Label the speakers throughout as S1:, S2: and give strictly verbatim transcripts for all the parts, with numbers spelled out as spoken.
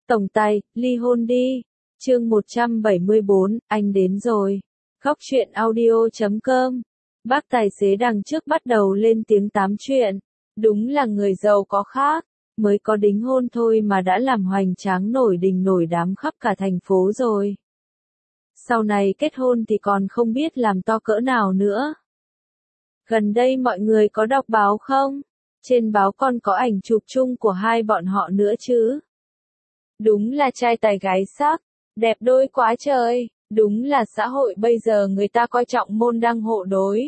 S1: Tổng tài, ly hôn đi. Chương một trăm bảy mươi bốn, anh đến rồi. Góc truyện audio chấm com. Bác tài xế đằng trước bắt đầu lên tiếng tám chuyện. Đúng là người giàu có khác, mới có đính hôn thôi mà đã làm hoành tráng nổi đình nổi đám khắp cả thành phố rồi. Sau này kết hôn thì còn không biết làm to cỡ nào nữa. Gần đây mọi người có đọc báo không? Trên báo còn có ảnh chụp chung của hai bọn họ nữa chứ. Đúng là trai tài gái sắc, đẹp đôi quá trời, đúng là xã hội bây giờ người ta coi trọng môn đăng hộ đối.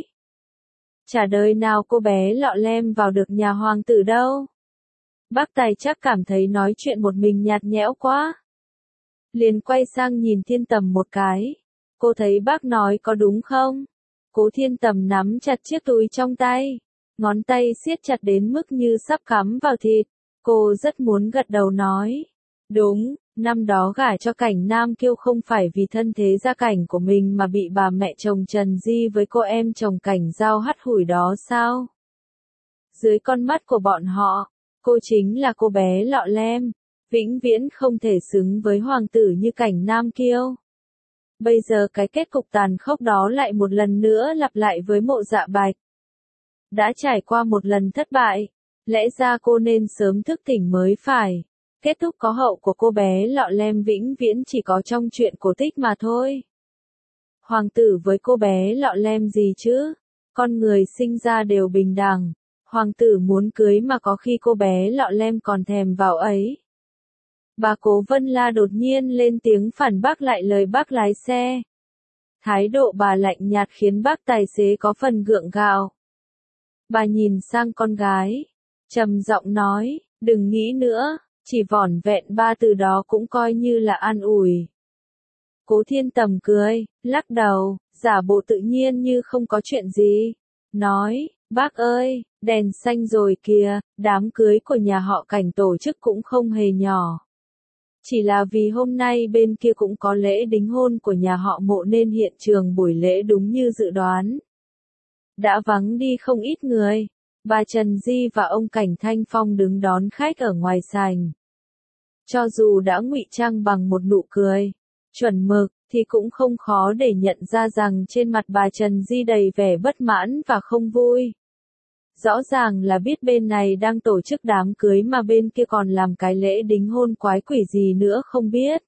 S1: Chả đời nào cô bé lọ lem vào được nhà hoàng tử đâu. Bác tài chắc cảm thấy nói chuyện một mình nhạt nhẽo quá. Liền quay sang nhìn Thiên Tầm một cái. Cô thấy bác nói có đúng không? Cố Thiên Tầm nắm chặt chiếc túi trong tay. Ngón tay siết chặt đến mức như sắp cắm vào thịt. Cô rất muốn gật đầu nói. Đúng, năm đó gả cho Cảnh Nam Kiêu không phải vì thân thế gia cảnh của mình mà bị bà mẹ chồng Trần Di với cô em chồng Cảnh Giao hắt hủi đó sao? Dưới con mắt của bọn họ, cô chính là cô bé lọ lem, vĩnh viễn không thể xứng với hoàng tử như Cảnh Nam Kiêu. Bây giờ cái kết cục tàn khốc đó lại một lần nữa lặp lại với Mộ Dạ Bạch. Đã trải qua một lần thất bại, lẽ ra cô nên sớm thức tỉnh mới phải. Kết thúc có hậu của cô bé lọ lem vĩnh viễn chỉ có trong chuyện cổ tích mà thôi. Hoàng tử với cô bé lọ lem gì chứ? Con người sinh ra đều bình đẳng. Hoàng tử muốn cưới mà có khi cô bé lọ lem còn thèm vào ấy. Bà Cố Vân La đột nhiên lên tiếng phản bác lại lời bác lái xe. Thái độ bà lạnh nhạt khiến bác tài xế có phần gượng gạo. Bà nhìn sang con gái, trầm giọng nói, đừng nghĩ nữa. Chỉ vỏn vẹn ba từ đó cũng coi như là an ủi. Cố Thiên Tầm cười, lắc đầu, giả bộ tự nhiên như không có chuyện gì. Nói, bác ơi, đèn xanh rồi kìa, đám cưới của nhà họ Cảnh tổ chức cũng không hề nhỏ. Chỉ là vì hôm nay bên kia cũng có lễ đính hôn của nhà họ Mộ nên hiện trường buổi lễ đúng như dự đoán. Đã vắng đi không ít người. Bà Trần Di và ông Cảnh Thanh Phong đứng đón khách ở ngoài sảnh. Cho dù đã ngụy trang bằng một nụ cười chuẩn mực, thì cũng không khó để nhận ra rằng trên mặt bà Trần Di đầy vẻ bất mãn và không vui. Rõ ràng là biết bên này đang tổ chức đám cưới mà bên kia còn làm cái lễ đính hôn quái quỷ gì nữa không biết.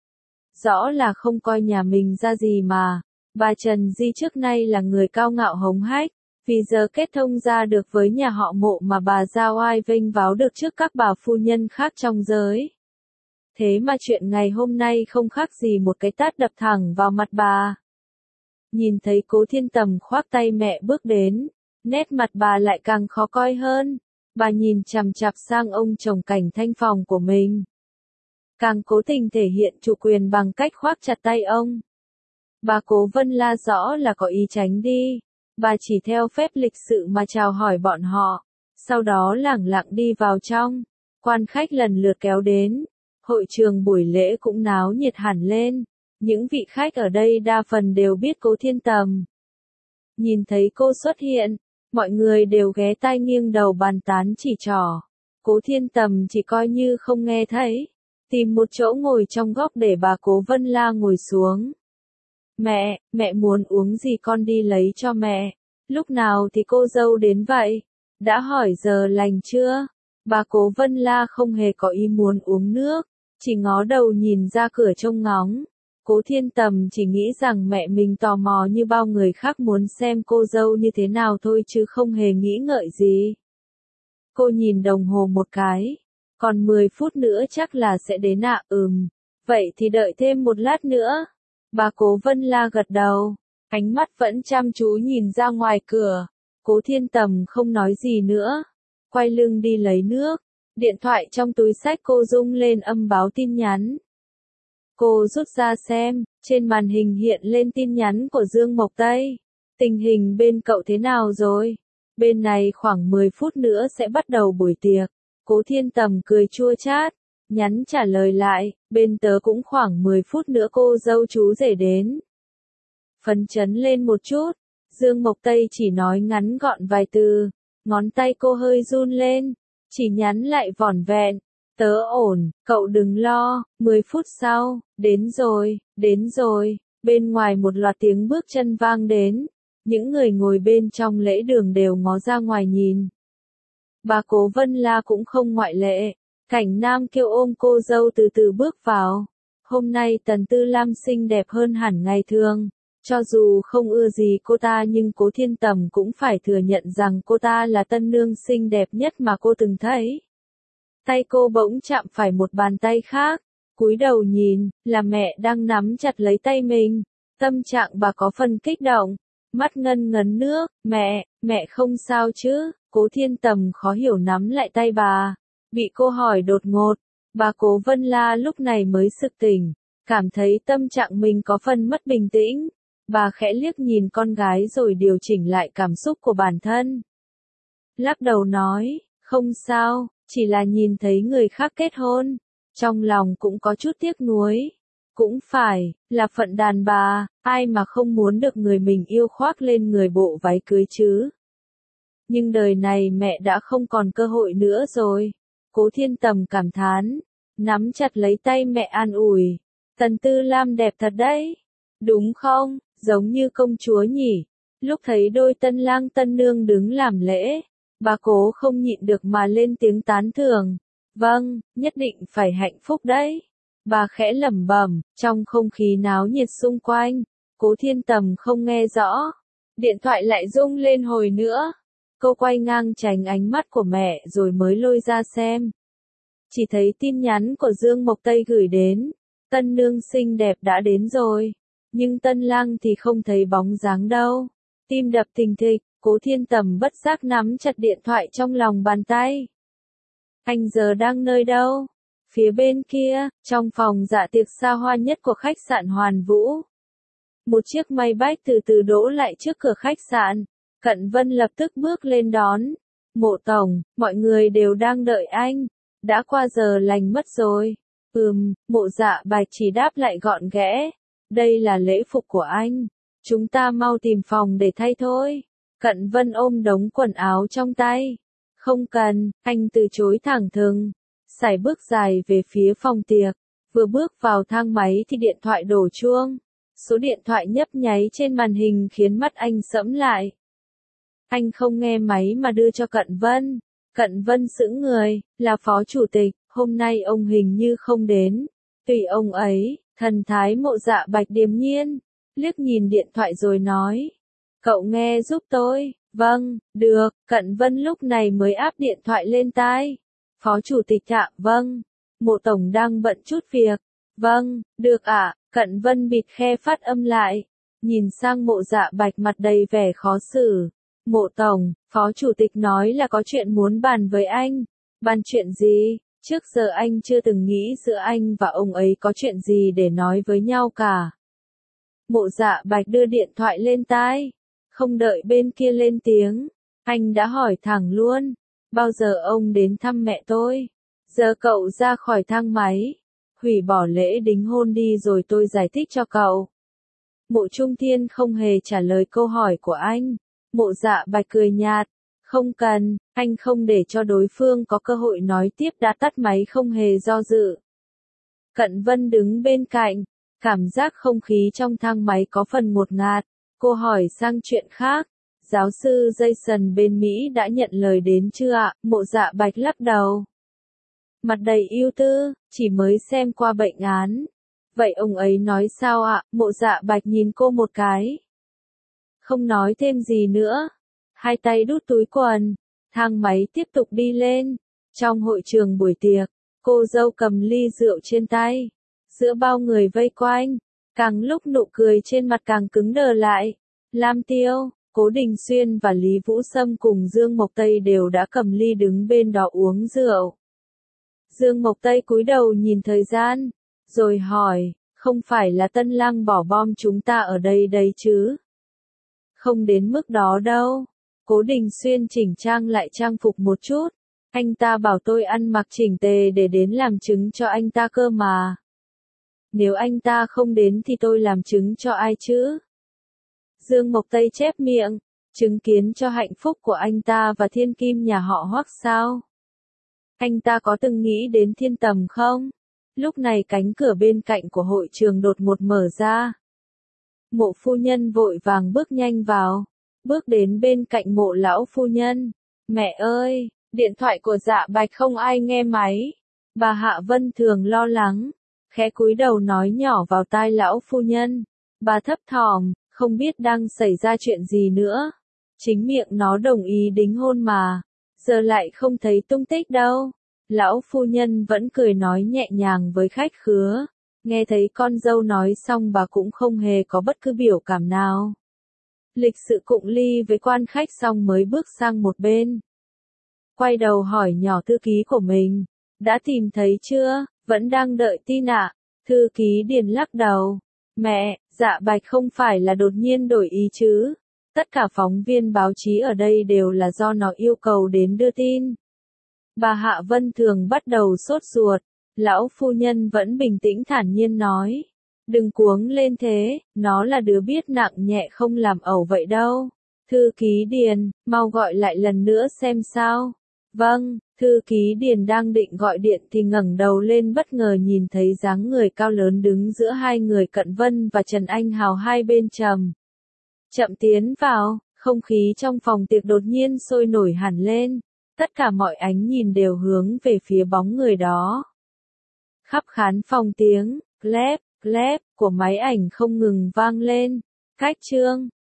S1: Rõ là không coi nhà mình ra gì mà. Bà Trần Di trước nay là người cao ngạo hống hách. Vì giờ kết thông ra được với nhà họ Mộ mà bà giao ai vênh váo được trước các bà phu nhân khác trong giới. Thế mà chuyện ngày hôm nay không khác gì một cái tát đập thẳng vào mặt bà. Nhìn thấy Cố Thiên Tầm khoác tay mẹ bước đến, nét mặt bà lại càng khó coi hơn. Bà nhìn chằm chằm sang ông chồng Cảnh Thanh Phong của mình. Càng cố tình thể hiện chủ quyền bằng cách khoác chặt tay ông. Bà Cố Vân La rõ là có ý tránh đi. Bà chỉ theo phép lịch sự mà chào hỏi bọn họ, sau đó lẳng lặng đi vào trong. Quan khách lần lượt kéo đến, hội trường buổi lễ cũng náo nhiệt hẳn lên. Những vị khách ở đây đa phần đều biết Cố Thiên Tầm. Nhìn thấy cô xuất hiện, mọi người đều ghé tai nghiêng đầu bàn tán chỉ trỏ. Cố Thiên Tầm chỉ coi như không nghe thấy, tìm một chỗ ngồi trong góc để bà Cố Vân La ngồi xuống. Mẹ, mẹ muốn uống gì con đi lấy cho mẹ. Lúc nào thì cô dâu đến vậy? Đã hỏi giờ lành chưa? Bà Cố Vân La không hề có ý muốn uống nước, chỉ ngó đầu nhìn ra cửa trông ngóng. Cố Thiên Tầm chỉ nghĩ rằng mẹ mình tò mò như bao người khác muốn xem cô dâu như thế nào thôi chứ không hề nghĩ ngợi gì. Cô nhìn đồng hồ một cái. Còn mười phút nữa chắc là sẽ đến ạ. Ừm. Vậy thì đợi thêm một lát nữa. Bà Cố Vân La gật đầu, ánh mắt vẫn chăm chú nhìn ra ngoài cửa. Cố Thiên Tầm không nói gì nữa, quay lưng đi lấy nước. Điện thoại trong túi xách cô rung lên âm báo tin nhắn. Cô rút ra xem, trên màn hình hiện lên tin nhắn của Dương Mộc Tây. Tình hình bên cậu thế nào rồi? Bên này khoảng mười phút nữa sẽ bắt đầu buổi tiệc. Cố Thiên Tầm cười chua chát. Nhắn trả lời lại, bên tớ cũng khoảng mười phút nữa cô dâu chú rể đến. Phấn chấn lên một chút, Dương Mộc Tây chỉ nói ngắn gọn vài từ, ngón tay cô hơi run lên, chỉ nhắn lại vỏn vẹn, Tớ ổn, cậu đừng lo. Mười phút sau, đến rồi, đến rồi. Bên ngoài một loạt tiếng bước chân vang đến. Những người ngồi bên trong lễ đường đều ngó ra ngoài nhìn. Bà Cố Vân La cũng không ngoại lệ. Cảnh Nam kêu ôm cô dâu từ từ bước vào. Hôm nay Tần Tư Lam xinh đẹp hơn hẳn ngày thường. Cho dù không ưa gì cô ta nhưng Cố Thiên Tầm cũng phải thừa nhận rằng cô ta là tân nương xinh đẹp nhất mà cô từng thấy. Tay cô bỗng chạm phải một bàn tay khác. Cúi đầu nhìn, là mẹ đang nắm chặt lấy tay mình. Tâm trạng bà có phần kích động. Mắt ngân ngấn nước, mẹ, mẹ không sao chứ? Cố Thiên Tầm khó hiểu nắm lại tay bà. Bị cô hỏi đột ngột, bà Cố Vân La lúc này mới sực tỉnh, cảm thấy tâm trạng mình có phần mất bình tĩnh. Bà khẽ liếc nhìn con gái rồi điều chỉnh lại cảm xúc của bản thân. Lắc đầu nói, không sao, chỉ là nhìn thấy người khác kết hôn. Trong lòng cũng có chút tiếc nuối. Cũng phải, là phận đàn bà, ai mà không muốn được người mình yêu khoác lên người bộ váy cưới chứ. Nhưng đời này mẹ đã không còn cơ hội nữa rồi. Cố Thiên Tầm cảm thán, nắm chặt lấy tay mẹ an ủi. Tần Tư Lam đẹp thật đấy. Đúng không, giống như công chúa nhỉ. Lúc thấy đôi tân lang tân nương đứng làm lễ, bà Cố không nhịn được mà lên tiếng tán thưởng. Vâng, nhất định phải hạnh phúc đấy. Bà khẽ lẩm bẩm, trong không khí náo nhiệt xung quanh. Cố Thiên Tầm không nghe rõ. Điện thoại lại rung lên hồi nữa. Cô quay ngang tránh ánh mắt của mẹ rồi mới lôi ra xem. Chỉ thấy tin nhắn của Dương Mộc Tây gửi đến. Tân nương xinh đẹp đã đến rồi. Nhưng tân lang thì không thấy bóng dáng đâu. Tim đập thình thịch, Cố Thiên Tầm bất giác nắm chặt điện thoại trong lòng bàn tay. Anh giờ đang nơi đâu? Phía bên kia, trong phòng dạ tiệc xa hoa nhất của khách sạn Hoàn Vũ. Một chiếc may bách từ từ đỗ lại trước cửa khách sạn. Cận Vân lập tức bước lên đón. Mộ tổng, mọi người đều đang đợi anh. Đã qua giờ lành mất rồi. Ừm, Mộ Dạ Bạch chỉ đáp lại gọn ghẽ. Đây là lễ phục của anh. Chúng ta mau tìm phòng để thay thôi. Cận Vân ôm đống quần áo trong tay. Không cần, anh từ chối thẳng thừng. Sải bước dài về phía phòng tiệc. Vừa bước vào thang máy thì điện thoại đổ chuông. Số điện thoại nhấp nháy trên màn hình khiến mắt anh sẫm lại. Anh không nghe máy mà đưa cho Cận Vân. Cận Vân sững người, là phó chủ tịch, hôm nay ông hình như không đến. Tùy ông ấy, thần thái Mộ Dạ Bạch điềm nhiên, liếc nhìn điện thoại rồi nói. Cậu nghe giúp tôi, vâng, được, Cận Vân lúc này mới áp điện thoại lên tai. Phó chủ tịch ạ, vâng, Mộ tổng đang bận chút việc. Vâng, được ạ, Cận Vân bịt khe phát âm lại. Nhìn sang Mộ Dạ Bạch mặt đầy vẻ khó xử. Mộ tổng, phó chủ tịch nói là có chuyện muốn bàn với anh. Bàn chuyện gì? Trước giờ anh chưa từng nghĩ giữa anh và ông ấy có chuyện gì để nói với nhau cả. Mộ Dạ Bạch đưa điện thoại lên tai. Không đợi bên kia lên tiếng. Anh đã hỏi thẳng luôn. Bao giờ ông đến thăm mẹ tôi? Giờ cậu ra khỏi thang máy. Hủy bỏ lễ đính hôn đi rồi tôi giải thích cho cậu. Mộ Trung Thiên không hề trả lời câu hỏi của anh. Mộ Dạ Bạch cười nhạt. Không cần, anh không để cho đối phương có cơ hội nói tiếp đã tắt máy không hề do dự. Cận Vân đứng bên cạnh. Cảm giác không khí trong thang máy có phần ngột ngạt. Cô hỏi sang chuyện khác. Giáo sư Jason bên Mỹ đã nhận lời đến chưa ạ? Mộ Dạ Bạch lắc đầu. Mặt đầy ưu tư, chỉ mới xem qua bệnh án. Vậy ông ấy nói sao ạ? Mộ Dạ Bạch nhìn cô một cái. Không nói thêm gì nữa. Hai tay đút túi quần. Thang máy tiếp tục đi lên. Trong hội trường buổi tiệc, cô dâu cầm ly rượu trên tay. Giữa bao người vây quanh, càng lúc nụ cười trên mặt càng cứng đờ lại. Lam Tiêu, Cố Đình Xuyên và Lý Vũ Sâm cùng Dương Mộc Tây đều đã cầm ly đứng bên đó uống rượu. Dương Mộc Tây cúi đầu nhìn thời gian, rồi hỏi, không phải là Tân Lang bỏ bom chúng ta ở đây đây chứ? Không đến mức đó đâu. Cố Đình Xuyên chỉnh trang lại trang phục một chút. Anh ta bảo tôi ăn mặc chỉnh tề để đến làm chứng cho anh ta cơ mà. Nếu anh ta không đến thì tôi làm chứng cho ai chứ? Dương Mộc Tây chép miệng, chứng kiến cho hạnh phúc của anh ta và thiên kim nhà họ Hoắc sao? Anh ta có từng nghĩ đến Thiên Tầm không? Lúc này cánh cửa bên cạnh của hội trường đột ngột mở ra. Mộ phu nhân vội vàng bước nhanh vào, bước đến bên cạnh mộ lão phu nhân. Mẹ ơi, điện thoại của Dạ Bạch không ai nghe máy. Bà Hạ Vân Thường lo lắng, khẽ cúi đầu nói nhỏ vào tai lão phu nhân. Bà thấp thỏm, không biết đang xảy ra chuyện gì nữa. Chính miệng nó đồng ý đính hôn mà, giờ lại không thấy tung tích đâu. Lão phu nhân vẫn cười nói nhẹ nhàng với khách khứa. Nghe thấy con dâu nói xong bà cũng không hề có bất cứ biểu cảm nào. Lịch sự cụng ly với quan khách xong mới bước sang một bên. Quay đầu hỏi nhỏ thư ký của mình. Đã tìm thấy chưa? Vẫn đang đợi tin ạ. Thư ký Điền lắc đầu. Mẹ, Dạ Bạch không phải là đột nhiên đổi ý chứ. Tất cả phóng viên báo chí ở đây đều là do nó yêu cầu đến đưa tin. Bà Hạ Vân Thường bắt đầu sốt ruột. Lão phu nhân vẫn bình tĩnh thản nhiên nói. Đừng cuống lên thế, nó là đứa biết nặng nhẹ không làm ẩu vậy đâu. Thư ký Điền, mau gọi lại lần nữa xem sao. Vâng, thư ký Điền đang định gọi điện thì ngẩng đầu lên bất ngờ nhìn thấy dáng người cao lớn đứng giữa hai người Cận Vân và Trần Anh Hào hai bên trầm. Chậm tiến vào, không khí trong phòng tiệc đột nhiên sôi nổi hẳn lên. Tất cả mọi ánh nhìn đều hướng về phía bóng người đó. Khắp khán phòng tiếng, clap, clap, của máy ảnh không ngừng vang lên. Khách trương,